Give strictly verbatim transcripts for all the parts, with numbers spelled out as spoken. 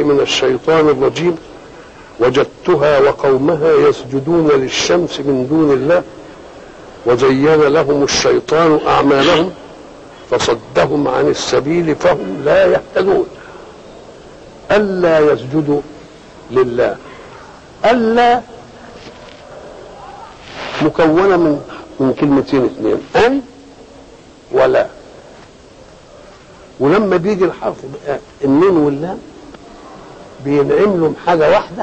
من الشيطان الرجيم وجدتها وقومها يسجدون للشمس من دون الله وزين لهم الشيطان أعمالهم فصدهم عن السبيل فهم لا يهتدون. ألا يسجدوا لله، ألا مكونة من من كلمتين اثنين، أن ولا. ولما بيجي الحرف النون واللام بينعم لهم حاجة واحدة،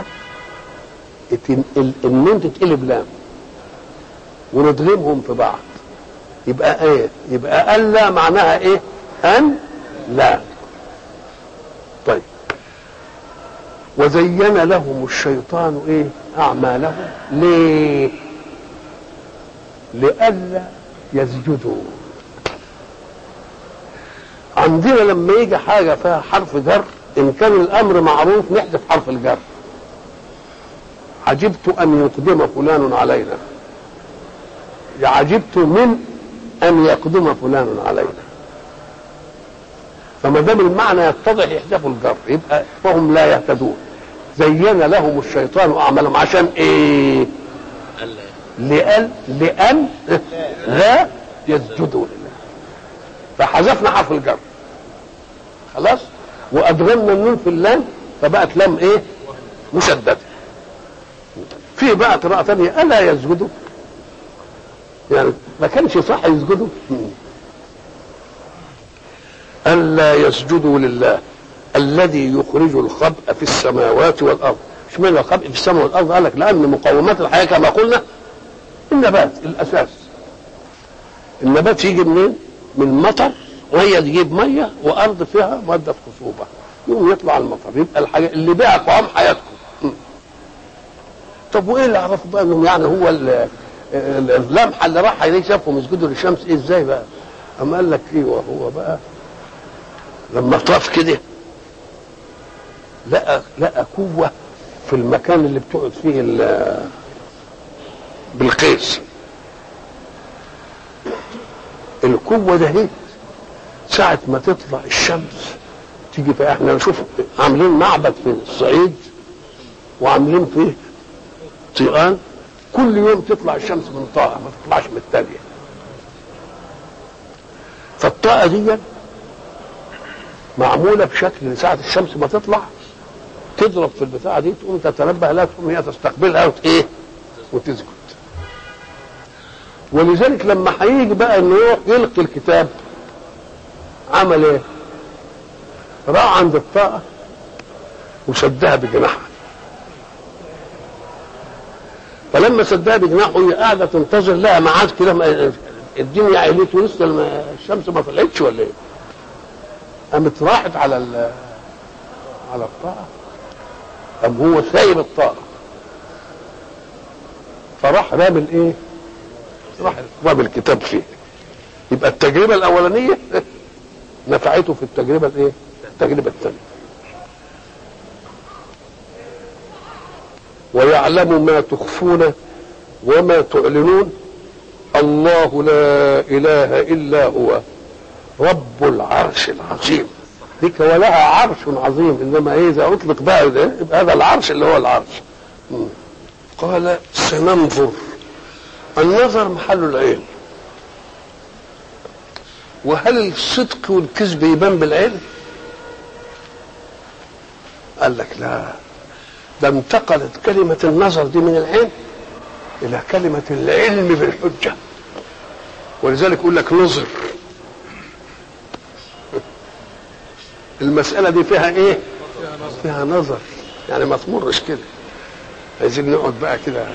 النون تتقلب لام وندغمهم في بعض يبقى ايه؟ يبقى ألا معناها ايه؟ أن لا. طيب وزين لهم الشيطان ايه؟ أعمالهم. ليه؟ لئلا يسجدوا. عندنا لما يجي حاجة فيها حرف جر إن كان الأمر معروف نحذف حرف الجر. عجبت أن يقدم فلان علينا، عجبت من أن يقدم فلان علينا. فما دام المعنى يتضح يحذفوا الجر يبقى فهم لا يهتدون. زين لهم الشيطان أعمالهم عشان إيه؟ لأن لأن لا يسجدوا لله، فحذفنا حرف الجر خلاص وأدغمنا النون في اللام فبقت لام إيه؟ مشددة. في بقى قراءة ثانية ألا يسجدوا، يعني ما كانش صح يسجدوا. ألا يسجدوا لله الذي يخرج الخبء في السماوات والأرض. اشمعنى الخبء في السماء والأرض؟ قال لك لأن مقومات الحياة كما قلنا النبات الأساس. النبات يجي منين؟ من مطر، وهي تجيب مية وأرض فيها مادة خصوبة يوم يطلع المطر، يبقى الحاجة اللي بيها قوام حياتكم. طب وإيه اللي عرفوا بقى إنهم يعني هو اللمحة اللي راح عليه شافهم يسجدوا للشمس إيه إزاي بقى؟ أما قال لك إيه وهو بقى لما طاف كده لقى لقى قوة في المكان اللي بتقعد فيه بالقيس. القوة ده هي ساعة ما تطلع الشمس تيجي في احنا نشوف عاملين معبد في الصعيد وعاملين فيه طيقان كل يوم تطلع الشمس من طاقة ما تطلعش من التانية. فالطاقة دي معمولة بشكل ساعة الشمس ما تطلع تضرب في البتاعة دي تقوم تتنبه لها تقوم هي تستقبلها وتايه وتسجد. ولذلك لما هيجي بقى انه يروح يلقي الكتاب عمل ايه؟ راح عند الطاقة وسدها بجناحها. فلما سدها بجناحه هي قاعدة تنتظر لها ميعاد كده، الدنيا عيلت ولسه الشمس ما طلعتش ولا ايه؟ قامت راحت على على الطاقة، قام هو سايب الطاقة فراح رامي الايه؟ راح رامي الكتاب فيه. يبقى التجربة الأولانية نفعته في التجربة الايه؟ التجربة الثانية. ويعلم ما تخفون وما تعلنون الله لا إله إلا هو رب العرش العظيم. ذيك ولها عرش عظيم، انما ايه اذا اطلق بقى ده يبقى هذا العرش اللي هو العرش. مم. قال سننظر. النظر محل العين، وهل الصدق والكذب يبان بالعين؟ قال لك لا، ده انتقلت كلمة النظر دي من العين إلى كلمة العلم بالحجة، ولذلك يقول لك نظر. المسألة دي فيها إيه؟ فيها نظر، يعني ما تمرش كده. عايزين نقعد بقى كده.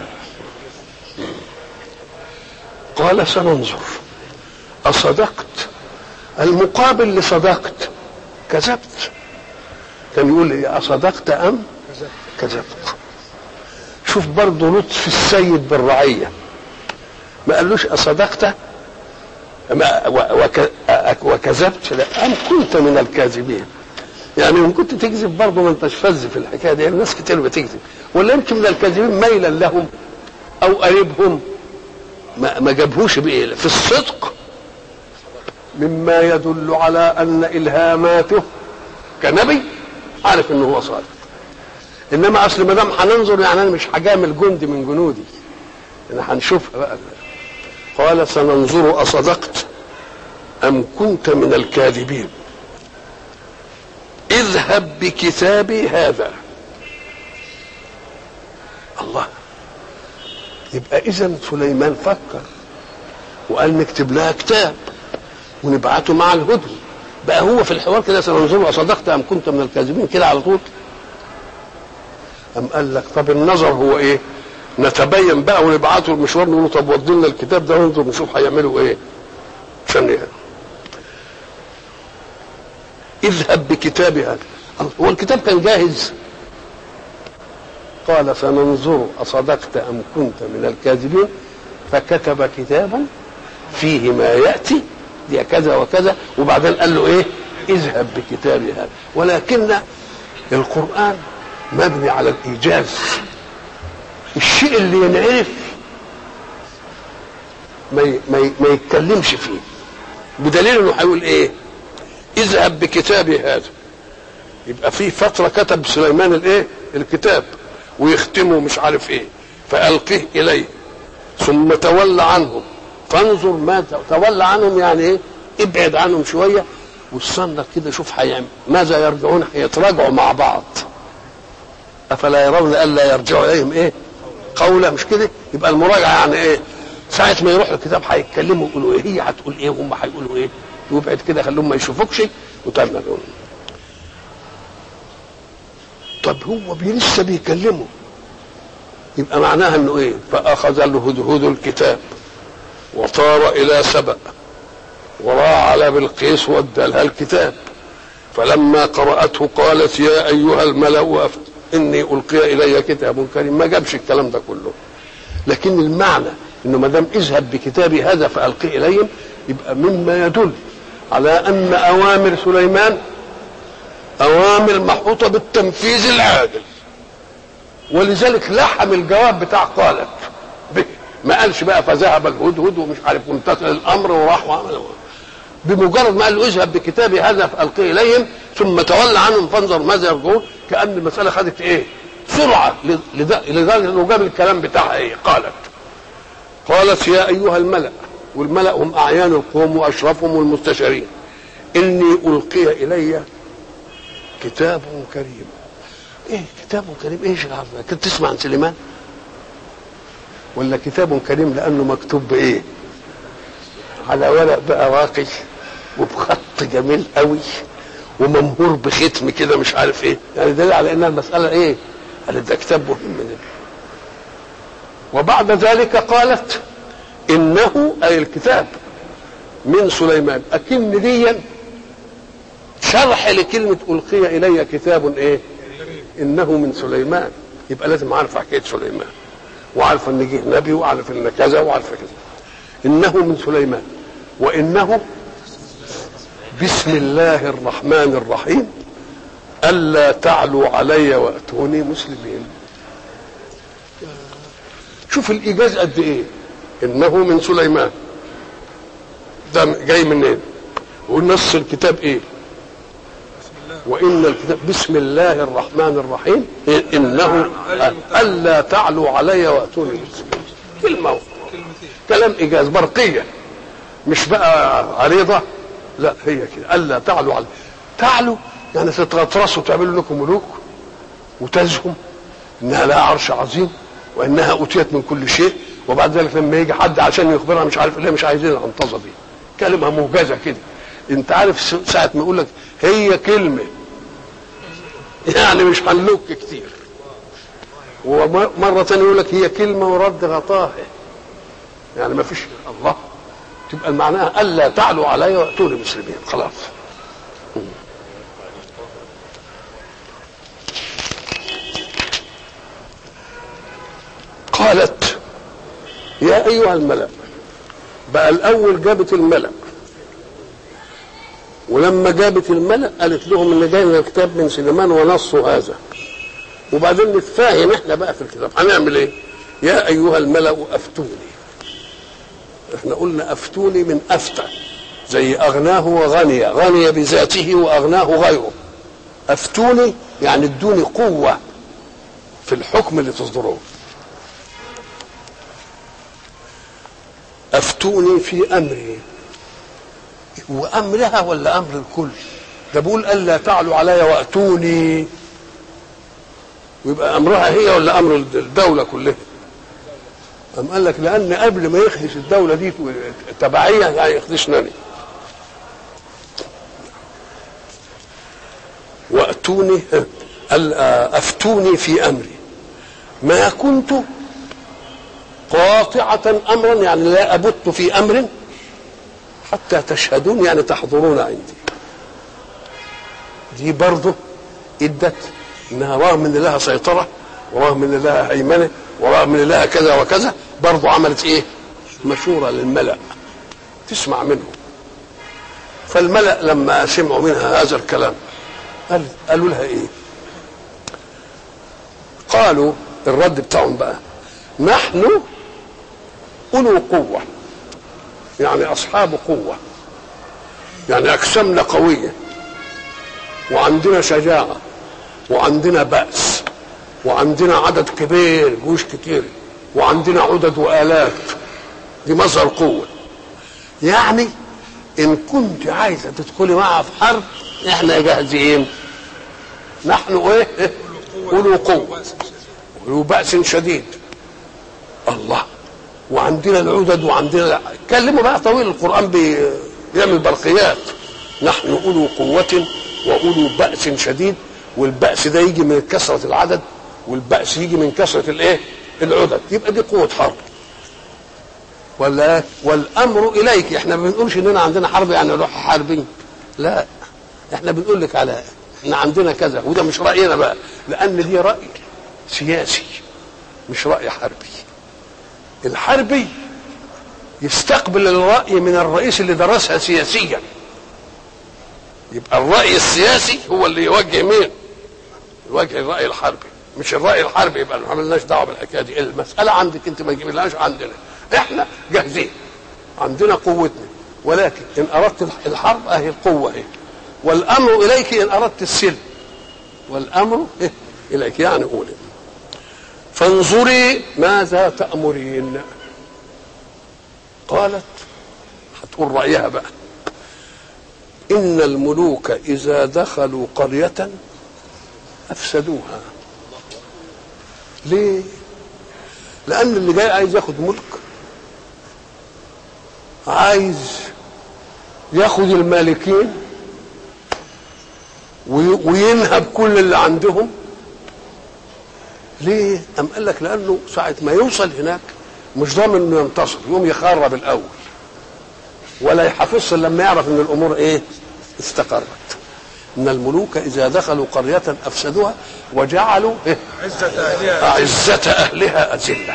قال سننظر أصدقت. المقابل لصدقت كذبت. كان يقول لي أصدقت أم كذبت. شوف برضه لطف السيد بالرعية، ما قالوش أصدقت وكذبت، لا أم كنت من الكاذبين. يعني إن كنت تكذب برضه ما انتش فز في الحكاية دي، الناس كتير بتكذب، ولا أنت من الكاذبين ميلا لهم أو قريبهم. ما, ما جابهوش بإيه؟ في الصدق مما يدل على أن إلهاماته كنبي عارف أنه هو صادق. انما اصل ما دام هننظر يعني انا مش هجامل جندي من جنودي، انا هنشوفها بقى. قال سننظر اصدقت ام كنت من الكاذبين اذهب بكتابي هذا. الله، يبقى اذا سليمان فكر وقال نكتب لها كتاب ونبعته مع الهدهد. بقى هو في الحوار كده سننظر اصدقت ام كنت من الكاذبين كده على طول. ام قال لك طب النظر هو ايه؟ نتبين بقى ونبعته المشوار نقول له طب ودي لنا الكتاب ده وننظر نشوف هيعملوا ايه عشان يعني. اذهب بكتابي هذا. هو الكتاب كان جاهز؟ قال سننظر اصدقت ام كنت من الكاذبين فكتب كتابا فيه ما ياتي دي كذا وكذا، وبعدين قال له ايه؟ اذهب بكتابي هذا. ولكن القرآن مبني على الايجاز، الشيء اللي ينعرف ما ما ما يتكلمش فيه، بدليل انه هيقول ايه؟ اذهب بكتابي هذا. يبقى في فتره كتب سليمان الايه؟ الكتاب ويختمه مش عارف ايه، فالقه اليه ثم تولى عنهم فانظر ما تولى عنهم يعني ايه؟ ابعد عنهم شويه واستنى كده شوف هيعمل ماذا يرجعون، هيتراجعوا مع بعض. افلا يرون الا يرجعوا اليهم ايه؟ قولا، مش كده؟ يبقى المراجعه يعني ايه؟ ساعه ما يروح الكتاب هيتكلموا يقولوا ايه، هي هتقول ايه وهم هيقولوا ايه، وابعد كده خليهم ما يشوفوكش وتعمل. طب هو بي لسه بيكلمه، يبقى معناها انه ايه؟ فاخذ الهدهد الكتاب وطار الى سبأ وراى على بلقيس وادى لها الكتاب فلما قرأته قالت يا ايها الملأ اني القي الي كتاب كريم. ما جابش الكلام ده كله، لكن المعنى انه ما دام اذهب بكتابي هذا فالقي اليهم يبقى مما يدل على ان اوامر سليمان اوامر محوطه بالتنفيذ العادل، ولذلك لحم الجواب بتاع قالت به، ما قالش بقى فذهب الهدهد ومش عارف وامتثل الامر وراح وعمل. بمجرد ما قال له اذهب بكتابي هذا فالقي اليهم ثم تولى عنهم فانظر ماذا يرجعون، كأن المساله خدت ايه؟ سرعه، لذلك انه جاب الكلام بتاعها ايه؟ قالت قالت يا ايها الملأ، والملأ هم اعيان القوم واشرفهم والمستشارين، اني القي الي كتاب كريم. ايه كتاب كريم؟ ايش العرض؟ كنت تسمع عن سليمان؟ ولا كتاب كريم لانه مكتوب بايه؟ على ورق بقى راقي وبخط جميل قوي وممهور بختم كده مش عارف ايه، يعني دليل على انها المساله ايه؟ قالت ده كتاب مهم ده. وبعد ذلك قالت انه اي الكتاب من سليمان، اكن ديا شرح لكلمه القي الي كتاب ايه؟ انه من سليمان. يبقى لازم اعرف حكايه سليمان وعارف ان جه نبي وعارف ان كذا وعارف كذا. انه من سليمان وانه بسم الله الرحمن الرحيم الا تعلوا علي واتوني مسلمين. شوف الايجاز قد ايه. انه من سليمان ده جاي منين؟ ونص الكتاب ايه؟ وان الكتاب بسم الله الرحمن الرحيم انه الا تعلوا علي واتوني مسلمين. كلمه كلام ايجاز برقيه، مش بقى عريضه، لا هي كده الا تعلوا علي. تعلوا يعني تتغطرسوا وتعملوا لكم ملوك وتزهم انها لها عرش عظيم وانها اوتيت من كل شيء، وبعد ذلك لما يجي حد عشان يخبرها مش عارف ليه مش عايزين العنطزه دي، كلمه موجزه كده. انت عارف ساعه ما يقول لك هي كلمه يعني مش هنلوك كتير، ومره ثانيه يقول لك هي كلمه ورد غطاها يعني ما فيش. الله تبقى معناها الا تعلوا علي واتوني مسلمين. خلاص. قالت يا ايها الملأ، بقى الاول جابت الملأ، ولما جابت الملأ قالت لهم ان جاي لنا كتاب من سليمان ونصه هذا، وبعدين نتفاهم احنا بقى في الكتاب هنعمل ايه. يا ايها الملأ افتوني، احنا قلنا افتوني من افتى زي اغناه وغني، غني بذاته واغناه غيره. افتوني يعني ادوني قوه في الحكم اللي تصدروه. افتوني في امري، وامرها ولا امر الكل؟ ده بيقول الا تعلوا علي واتوني، ويبقى امرها هي ولا امر الدوله كلها؟ أم قال لك لان قبل ما يخدش الدوله دي تبعيه يعني يخدشني. واتوني افتوني في امري ما كنت قاطعة امرا، يعني لا ابت في امر حتى تشهدون، يعني تحضرون عندي. دي برضه ادت انها رغم ان لها سيطره ورغم ان لها هيمنه ورغم ان لها كذا وكذا، برضه عملت ايه؟ مشوره للملأ تسمع منهم. فالملأ لما سمعوا منها هذا الكلام قال قالوا لها ايه؟ قالوا الرد بتاعهم بقى نحن أولو قوة، يعني أصحاب قوة، يعني أجسامنا قوية وعندنا شجاعة وعندنا بأس وعندنا عدد كبير، جيوش كتير، وعندنا عدد وآلات، دي مصدر قوة. يعني إن كنت عايزة تدخلي معها في حرب إحنا جاهزين، نحن إيه؟ أولو قوة أولو بأس شديد. الله، وعندنا العدد وعندنا، كلموا بقى طويل، القرآن بيعمل برقيات. نحن أولو قوة وأولو بأس شديد، والبأس ده يجي من كثرة العدد والبأس يجي من كثرة الايه؟ العدد، يبقى دي قوة حرب. ولا والأمر إليك، احنا ما بنقولش اننا عندنا حرب يعني نروح حاربين، لا، احنا بنقول لك على احنا عندنا كذا، وده مش رأينا بقى، لأن دي رأي سياسي مش رأي حربي. الحربي يستقبل الرأي من الرئيس اللي درسها سياسيا، يبقى الرأي السياسي هو اللي يوجه مين؟ يوجه الرأي الحربي، مش الرأي الحربي يبقى ما عملناش دعوه بالحكايه دي. المسألة عندك انت، ما تجيبلهاش عندنا، احنا جاهزين، عندنا قوتنا، ولكن ان اردت الحرب اهي القوه اهي، والامر اليك ان اردت السلم، والامر إيه؟ اليك، يعني قولي فانظري ماذا تأمرين. قالت، هتقول رأيها بقى، إن الملوك إذا دخلوا قرية أفسدوها. ليه؟ لأن اللي جاي عايز ياخد ملك، عايز ياخد المالكين وينهب كل اللي عندهم. ليه؟ أم قال لك لأنه ساعة ما يوصل هناك مش ضامن إنه ينتصر، يقوم يخرب الأول ولا يحافظش لما يعرف إن الأمور إيه؟ استقرت. إن الملوك إذا دخلوا قرية أفسدوها وجعلوا إيه؟ عزة أهلها عزة أهلها أذلة.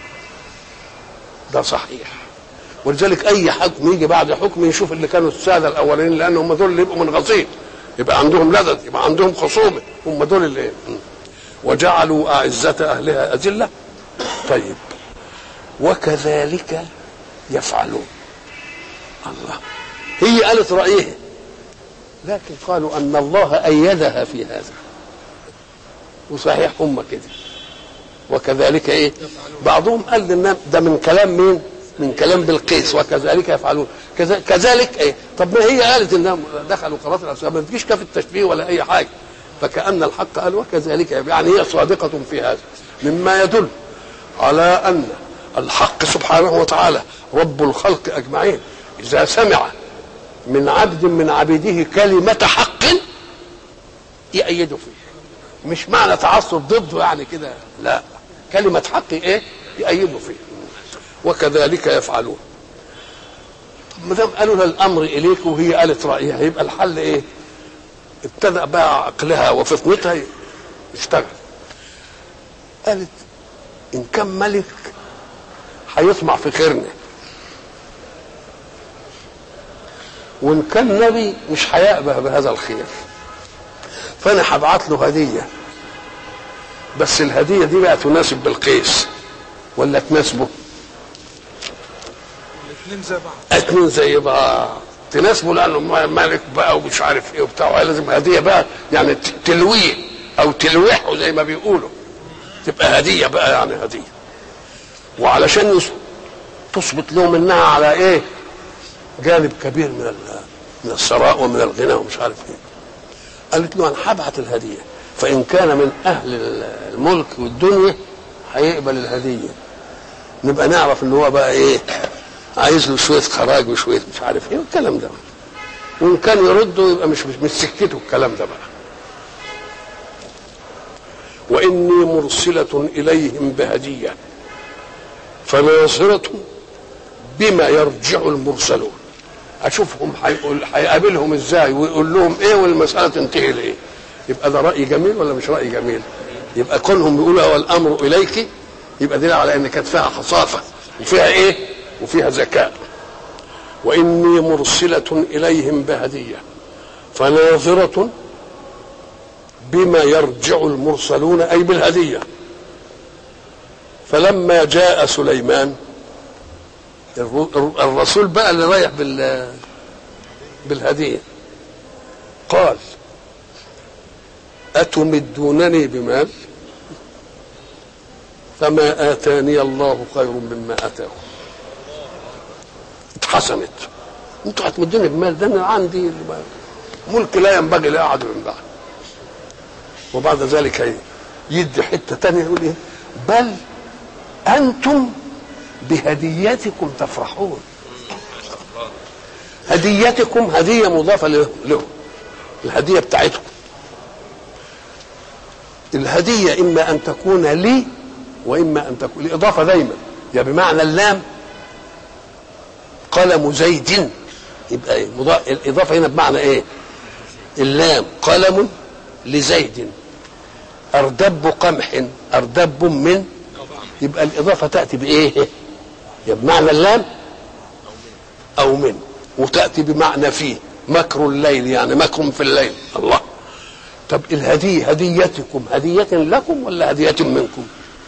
ده صحيح، ولذلك أي حكم يجي بعد حكم يشوف اللي كانوا السادة الأولين، لأن هم دول اللي يبقوا منغصين، يبقى عندهم لذذ، يبقى عندهم خصومة، هم دول اللي وجعلوا أعزة أهلها أذلة. طيب، وكذلك يفعلون. الله، هي قالت رأيها، لكن قالوا أن الله أيدها في هذا، وصحيح هم كده. وكذلك إيه؟ بعضهم قال لنا ده من كلام مين؟ من كلام بلقيس، وكذلك يفعلون. كذلك إيه؟ طب ما هي قالت إنهم دخلوا قرارات الأسباب، ما تجيش كف التشبيه ولا أي حاجة. فكأن الحق قال وكذلك، يعني هي صادقة في هذا، مما يدل على أن الحق سبحانه وتعالى رب الخلق أجمعين إذا سمع من عبد من عبيده كلمة حق يأيده فيه، مش معنى تعصب ضده يعني كده، لا، كلمة حق إيه؟ يأيده فيه. وكذلك يفعلون. طب ما دام قالوا لها الأمر إليك وهي قالت رأيها، يبقى الحل إيه؟ ابتدأ بقى عقلها وفطنتها يشتغل. قالت إن كان ملك هيطمع في خيرنا، وإن كان نبي مش هيأبه بهذا الخير، فأنا هبعت له هدية، بس الهدية دي بقى تناسب بلقيس ولا تناسبه؟ الاثنين زي بعض، الاثنين زي بعض، تناسبه لانه مالك بقى ومش عارف ايه وبتاع، لازم هديه بقى يعني تلويه او تلوحه زي ما بيقولوا، تبقى هديه بقى، يعني هديه. وعلشان تثبت لهم انها على ايه؟ جانب كبير من من الثراء ومن الغنى ومش عارف ايه. قالت له انا هبعت الهديه، فان كان من اهل الملك والدنيا هيقبل الهديه، نبقى نعرف ان هو بقى ايه؟ عايز له شويه خراج وشويه مش عارف ايه والكلام ده. وان كان يرده يبقى مش مش سكته الكلام ده بقى. واني مرسله اليهم بهديه فناظره بما يرجع المرسلون. اشوفهم هيقول هيقابلهم ازاي ويقول لهم ايه والمساله تنتهي لايه. يبقى ده راي جميل ولا مش راي جميل؟ يبقى كونهم بيقولوا هو الامر اليك يبقى دليل على ان كانت فيها حصافه وفيها ايه؟ وفيها ذكاء. واني مرسله اليهم بهديه فناظره بما يرجع المرسلون اي بالهديه. فلما جاء سليمان الرسول بقى اللي رايح بال بالهديه قال أتمدونني بمال فما آتاني الله خير مما آتاكم. اتحسنت. انتوا هتمدوني بمال؟ ده انا عندي ملك لا ينبغي لاحد من بعد. وبعد ذلك يدي حته ثانيه يقول ايه؟ بل انتم بهديتكم تفرحون. هديتكم هديه مضافه له، الهديه بتاعتكم. الهديه اما ان تكون لي واما ان تكون الاضافه دايما يا بمعنى اللام قلم زيد، يبقى ايه؟ الاضافه هنا بمعنى ايه؟ اللام قلم لزيد، اردب قمح اردب من، يبقى الاضافه تاتي بايه؟ يا بمعنى اللام او من، وتاتي بمعنى فيه، مكر الليل يعني مكر في الليل. الله. طب الهديه هديتكم هديه لكم ولا هديه منكم؟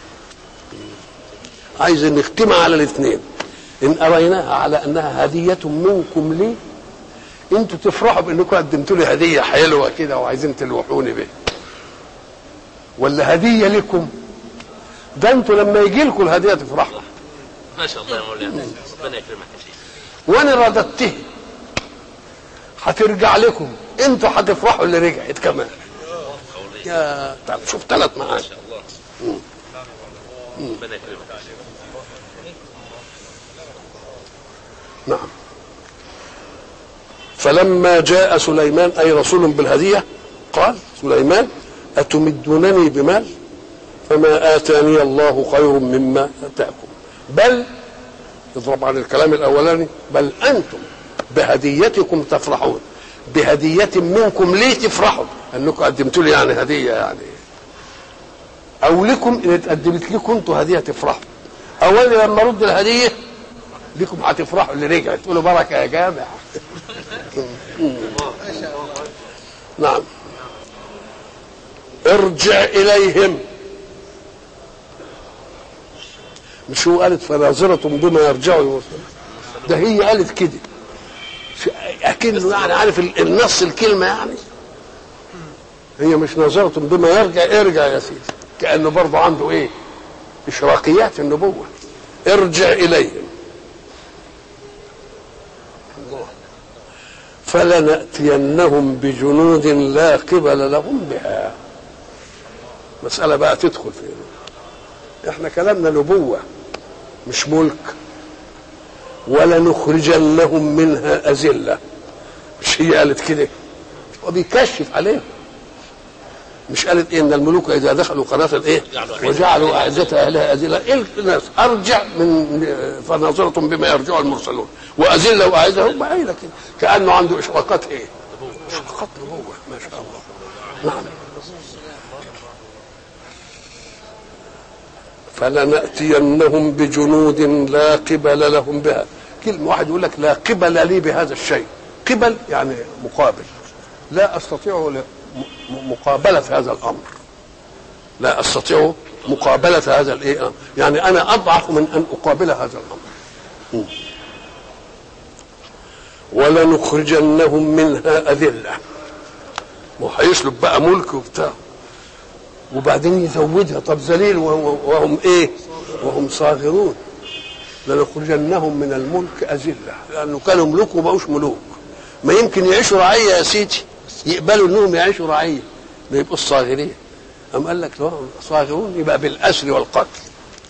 عايز نختم على الاثنين. ان اريناها على انها هديه منكم لي انتوا تفرحوا بانكم قدمتوا لي هديه حلوه كده وعايزين تلوحوني بيها، ولا هديه لكم؟ ده انتوا لما يجي لكم الهديه تفرحوا. ما شاء الله يا مولانا، ربنا يكرمك يا شيخ. وانا رددته هترجع لكم، انتوا هتفرحوا اللي رجعت كمان. يا طب شوف ثلاث معاني. ما شاء الله. ربنا يكرمك. نعم. فلما جاء سليمان اي رسول بالهديه قال سليمان اتمدونني بمال فما اتاني الله خير مما اتاكم بل اضرب عن الكلام الاولاني بل انتم بهديتكم تفرحون. بهديه منكم ليه تفرحوا؟ انكم قدمتوا لي يعني هديه، يعني او لكم ان اتقدمت لكم انتوا هديه تفرحوا. اولا لما رد الهديه لكم هتفرحوا اللي رجعت تقولوا بركه يا جامع. نعم. ارجع اليهم، مش هو قالت فناظرة بما يرجعوا؟ ده هي قالت كده اكنه يعني عارف النص الكلمه، يعني هي مش ناظرة بما يرجع. ارجع يا سيدي، كانه برضه عنده ايه؟ اشراقيات النبوه. ارجع اليهم فلنأتينهم بجنود لا قبل لهم بها. مسألة بقى تدخل فيها. احنا كلامنا نبوة مش ملك. ولنخرجنهم منها أذلة، مش هي قالت كده؟ وبيكشف عليهم. مش قالت ايه ان الملوك اذا دخلوا قناة الايه وجعلوا اعزة اهلها اذلة؟ ايه الناس ارجع من فناظرة بما يرجع المرسلون واذلة واعزة، هم قايله كده كانه عنده اشراقات ايه؟ اشراقات نبوة. ما شاء الله. نعم. فلنأتينهم بجنود لا قبل لهم بها. كلمة واحد يقول لك لا قبل لي بهذا الشيء. قبل يعني مقابل، لا استطيع مقابلة هذا الأمر، لا أستطيع مقابلة هذا الإيه، يعني أنا أضعف من أن أقابل هذا الأمر. ولنخرجنهم منها أذلة، وهيسلب بقى ملك وبتاع. وبعدين يزودها طب ذليل وهم ايه وهم صاغرون لنخرجنهم من الملك أذلة لأنه كانوا ملوك وبقوش ملوك. ما يمكن يعيشوا رعية يا سيدي يقبلوا انهم يعيشوا رعية ما يبقوا الصاغرين. أم قال لك لو صاغرون يبقى بالأسر والقتل.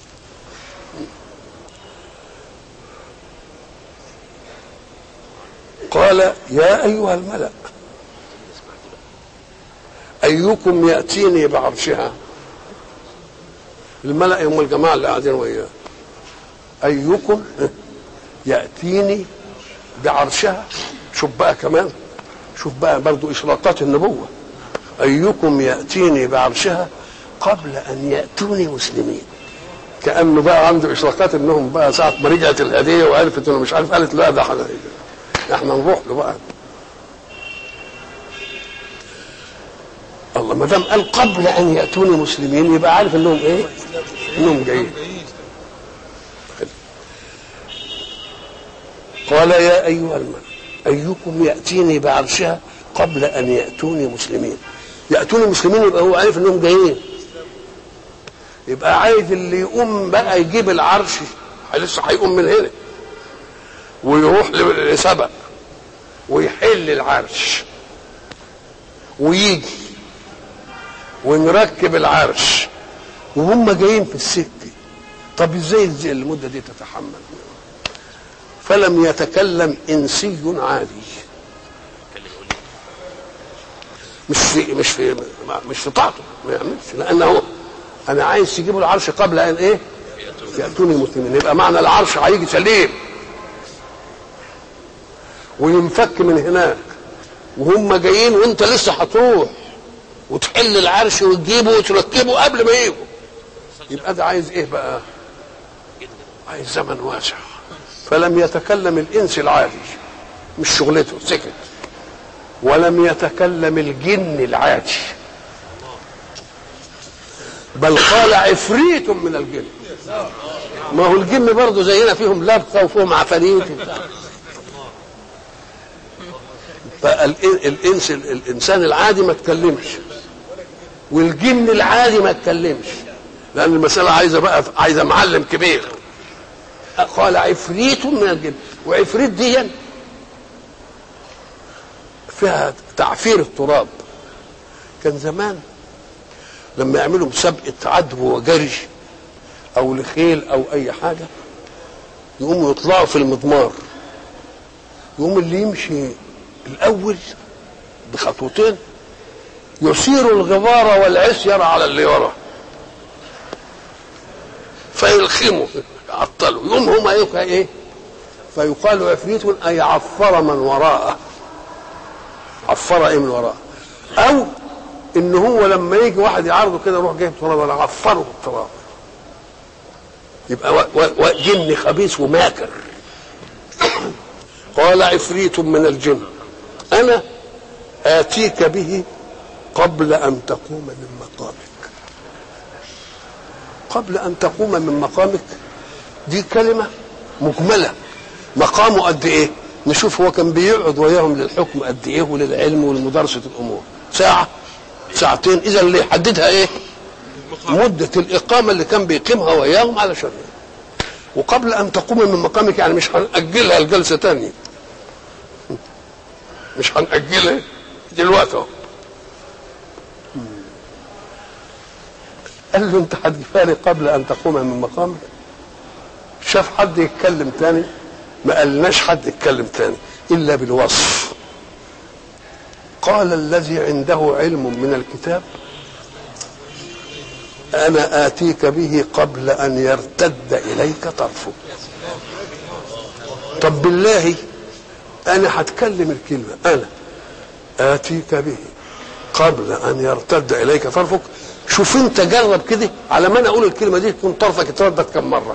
قال يا أيها الملأ أيكم يأتيني بعرشها. الملأ هم الجماعة اللي قاعدين وياه. أيكم يأتيني بعرشها. شوف بقى كمان شوف بقى برضو إشراقات النبوة. أيكم يأتيني بعرشها قبل أن يأتوني مسلمين. كأنه بقى عنده إشراقات إنهم بقى ساعة ما رجعت الهدية وعرفت إنه مش عارف قالت لا ده حاجة احنا نروح له بقى. الله ما دام قال قبل ان ياتوني مسلمين يبقى عارف انهم ايه؟ انهم جايين. قال يا ايها الملأ ايكم ياتيني بعرشها قبل ان ياتوني مسلمين. ياتوني مسلمين يبقى هو عارف انهم جايين. يبقى عايز اللي يقوم بقى يجيب العرش لسه هيقوم من هنا ويروح لسبأ ويحل العرش ويجي ونركب العرش وهم جايين في السكه. طب ازاي المده دي تتحمل؟ فلم يتكلم انسي عادي مش في مش في مش في طاعته ما يعملش لانه انا عايز تجيبوا العرش قبل ان ايه ياتوني مسلمين. يبقى معنى العرش هيجي سليم وينفك من هناك وهم جايين وانت لسه هتروح وتحل العرش وتجيبه وتركبه قبل ما يجوا. يبقى ده عايز ايه بقى؟ عايز زمن واسع. فلم يتكلم الانس العادي مش شغلته سكت. ولم يتكلم الجن العادي بل قال عفريت من الجن. ما هو الجن برضه زينا فيهم لبخه وفيهم عفاريت. فالانس الانسان العادي ما تكلمش والجن العادي ما تكلمش لان المساله عايزه بقى عايزه معلم كبير. قال عفريت من الجن. وعفريت دي فيها تعفير التراب. كان زمان لما يعملوا مسابقه عدو وجري او لخيل او اي حاجه يقوموا يطلعوا في المضمار. يقوم اللي يمشي الاول بخطوتين يصير الغبار والعصير على اللي يرى فيلخموا يعطلوا. يوم هما ايه فيقال عفريت اي عفر من وراءه. عفر ايه من وراءه. او ان هو لما يجي واحد يعارضه كده يروح جايب تراب ولا عفره التراب. يبقى جن خبيث وماكر. قال عفريت من الجن انا اتيك به قبل ان تقوم من مقامك. قبل ان تقوم من مقامك دي كلمه مجمله. مقامه قد ايه؟ نشوف هو كان بيقعد وياهم للحكم قد ايه وللعلم ولمدارسه الامور. ساعه ساعتين. اذا اللي يحددها ايه؟ مده الاقامه اللي كان بيقيمها وياهم على شر. وقبل ان تقوم من مقامك يعني مش هنأجلها الجلسه تاني مش هنأجلها دلوقتي اهو. قال له انت هتجيبها لي قبل ان تقوم من مقامك. شاف حد يتكلم تاني ما قالناش حد يتكلم تاني الا بالوصف. قال الذي عنده علم من الكتاب انا اتيك به قبل ان يرتد اليك طرفك. طب بالله انا هتكلم الكلمه انا اتيك به قبل ان يرتد اليك طرفك. شوف انت جرب كده على ما انا اقول الكلمه دي تكون طرفك اتردد كم مره؟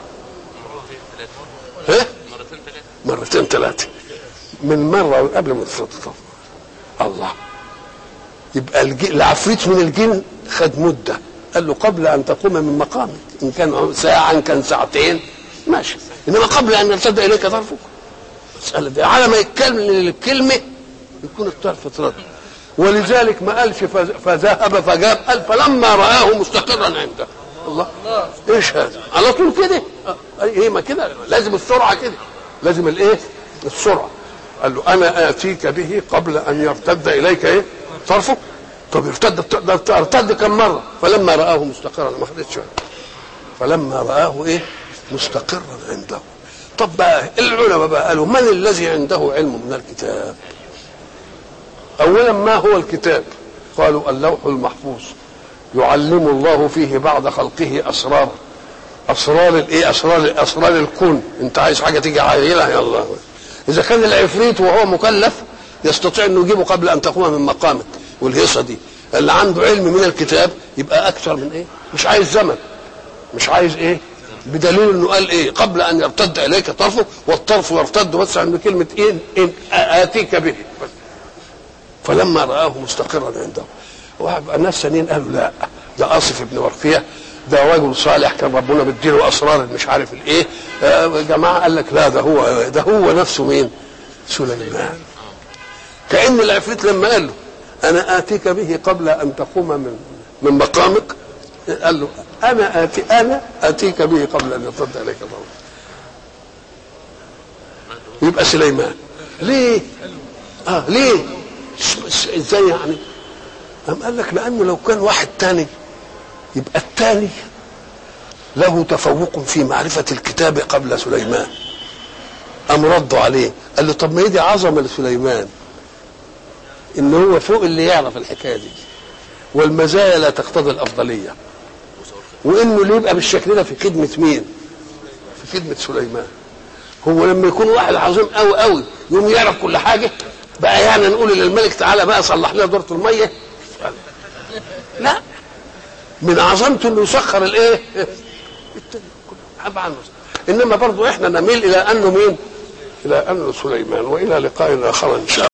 ها؟ مرتين ثلاثه مرتين ثلاثه من مره قبل ما تتردد. الله. يبقى العفريت من الجن خد مده. قال له قبل ان تقوم من مقامك ان كان ساعه ان كان ساعتين ماشي انما قبل ان يرتد اليك طرفك مساله دي على ما يتكلم الكلمه يكون الطرف اتردد. ولذلك ما قالش فذهب فجاب، قال فلما رآه مستقرا عنده. الله، ايش هذا؟ على طول كده. ايه ما كده لازم السرعه كده، لازم الايه؟ السرعه. قال له انا اتيك به قبل ان يرتد اليك ايه؟ طرفك. طب ارتد ارتد كم مره؟ فلما رآه مستقرا، ما خدتش فلما رآه ايه؟ مستقرا عنده. طب بقى العلماء بقى قالوا من الذي عنده علم من الكتاب؟ اولا ما هو الكتاب؟ قالوا اللوح المحفوظ يعلم الله فيه بعد خلقه اسرار اسرار الايه؟ اسرار اسرار الكون. انت عايز حاجه تيجي عايلها يا الله. اذا كان العفريت وهو مكلف يستطيع انه يجيبه قبل ان تقوم من مقامك، والهيصه دي اللي عنده علم من الكتاب يبقى اكثر من ايه؟ مش عايز زمن، مش عايز ايه؟ بدليل انه قال ايه؟ قبل ان يرتد اليك طرفه، والطرف يرتد بس عند كلمه ايه؟ إن اتيك به. فلما رآه مستقرا عنده. الناس ثانيين قالوا لا، ده آصف بن ورقية، ده رجل صالح كان ربنا بيديله اسرار مش عارف الايه. آه جماعه قال لك لا، ده هو ده هو نفسه مين؟ سليمان. كأن العفريت لما قال له انا اتيك به قبل ان تقوم من من مقامك، قال له انا اتي انا اتيك به قبل ان يرتد اليك طرفك. يبقى سليمان. ليه؟ اه ليه؟ ازاي يعني؟ قام قال لك لانه لو كان واحد تاني يبقى الثاني له تفوق في معرفة الكتاب قبل سليمان. قام ردوا عليه قال له طب ما هي دي عظمة لسليمان، ان هو فوق اللي يعرف الحكاية دي، والمزايا لا تقتضي الأفضلية، وانه اللي يبقى بالشكل ده في خدمة مين؟ في خدمة سليمان. هو لما يكون واحد عظيم قوي قوي يوم يعرف كل حاجة بقى يعني نقول للملك تعالى بقى صلح لنا دورة المية؟ لا، من عظمته انه يسخر الايه؟ انما برضو احنا نميل الى انه مين؟ الى انه سليمان. والى لقاء اخر ان شاء الله.